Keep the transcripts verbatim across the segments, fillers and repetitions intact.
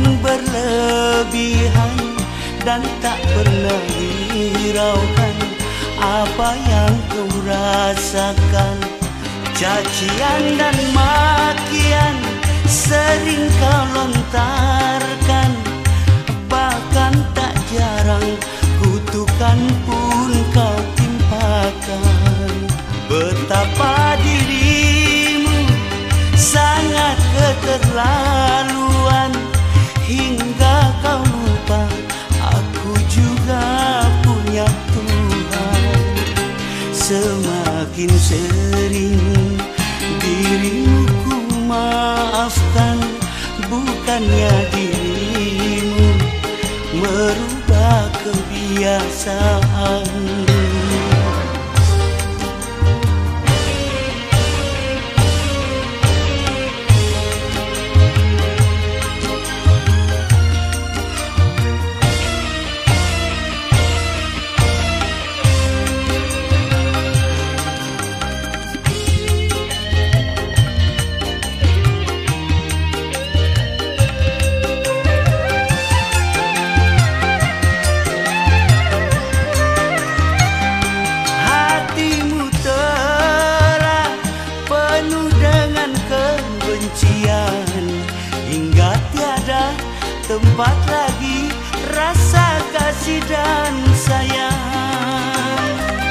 berlebihan dan tak pernah hiraukan apa yang kau rasakan. Cacian dan makian sering kau lontarkan, bahkan tak jarang kutukan pun kau timpakan. Betapa dirimu sangat keterlaluan, hingga kau lupa aku juga punya Tuhan. Semakin sering dirimu ku maafkan, bukannya dirimu merubah kebiasaan. Hingga tiada tempat lagi rasa kasih dan sayang.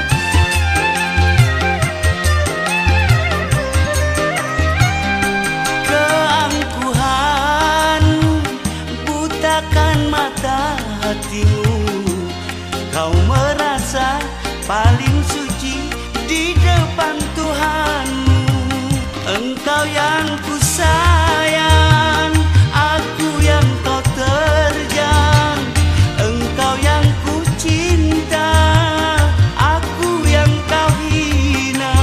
Keangkuhanmu butakan mata hatimu, kau merasa paling suci di depan Tuhanmu. Engkau yang ku sayang, aku yang kau terjang. Engkau yang ku cinta, aku yang kau hina.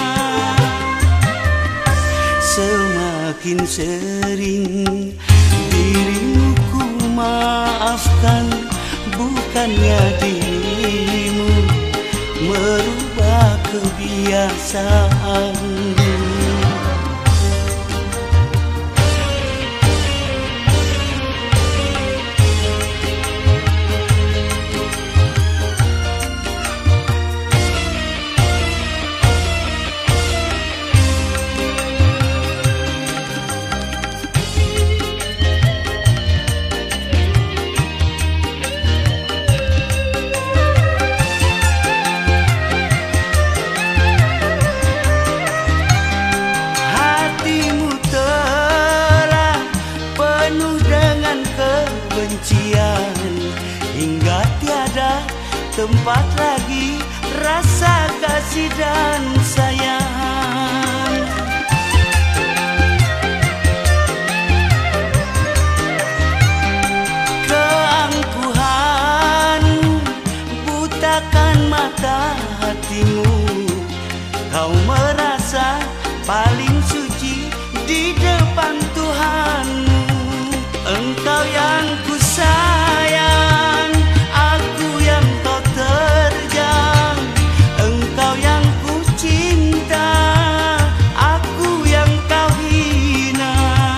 Semakin sering dirimu ku maafkan, bukannya dirimu merubah kebiasaan. Hingga tiada tempat lagi rasa kasih dan sayang. Keangkuhanmu butakan mata hatimu, kau merasa paling suci di depan Tuhanmu. Engkau yang ku sayang, aku yang kau terjang. Engkau yang ku cinta, aku yang kau hina.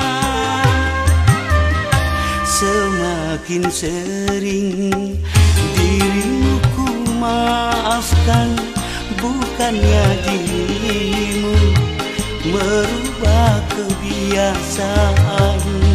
Semakin sering dirimu ku maafkan, bukannya dirimu merubah kebiasaan.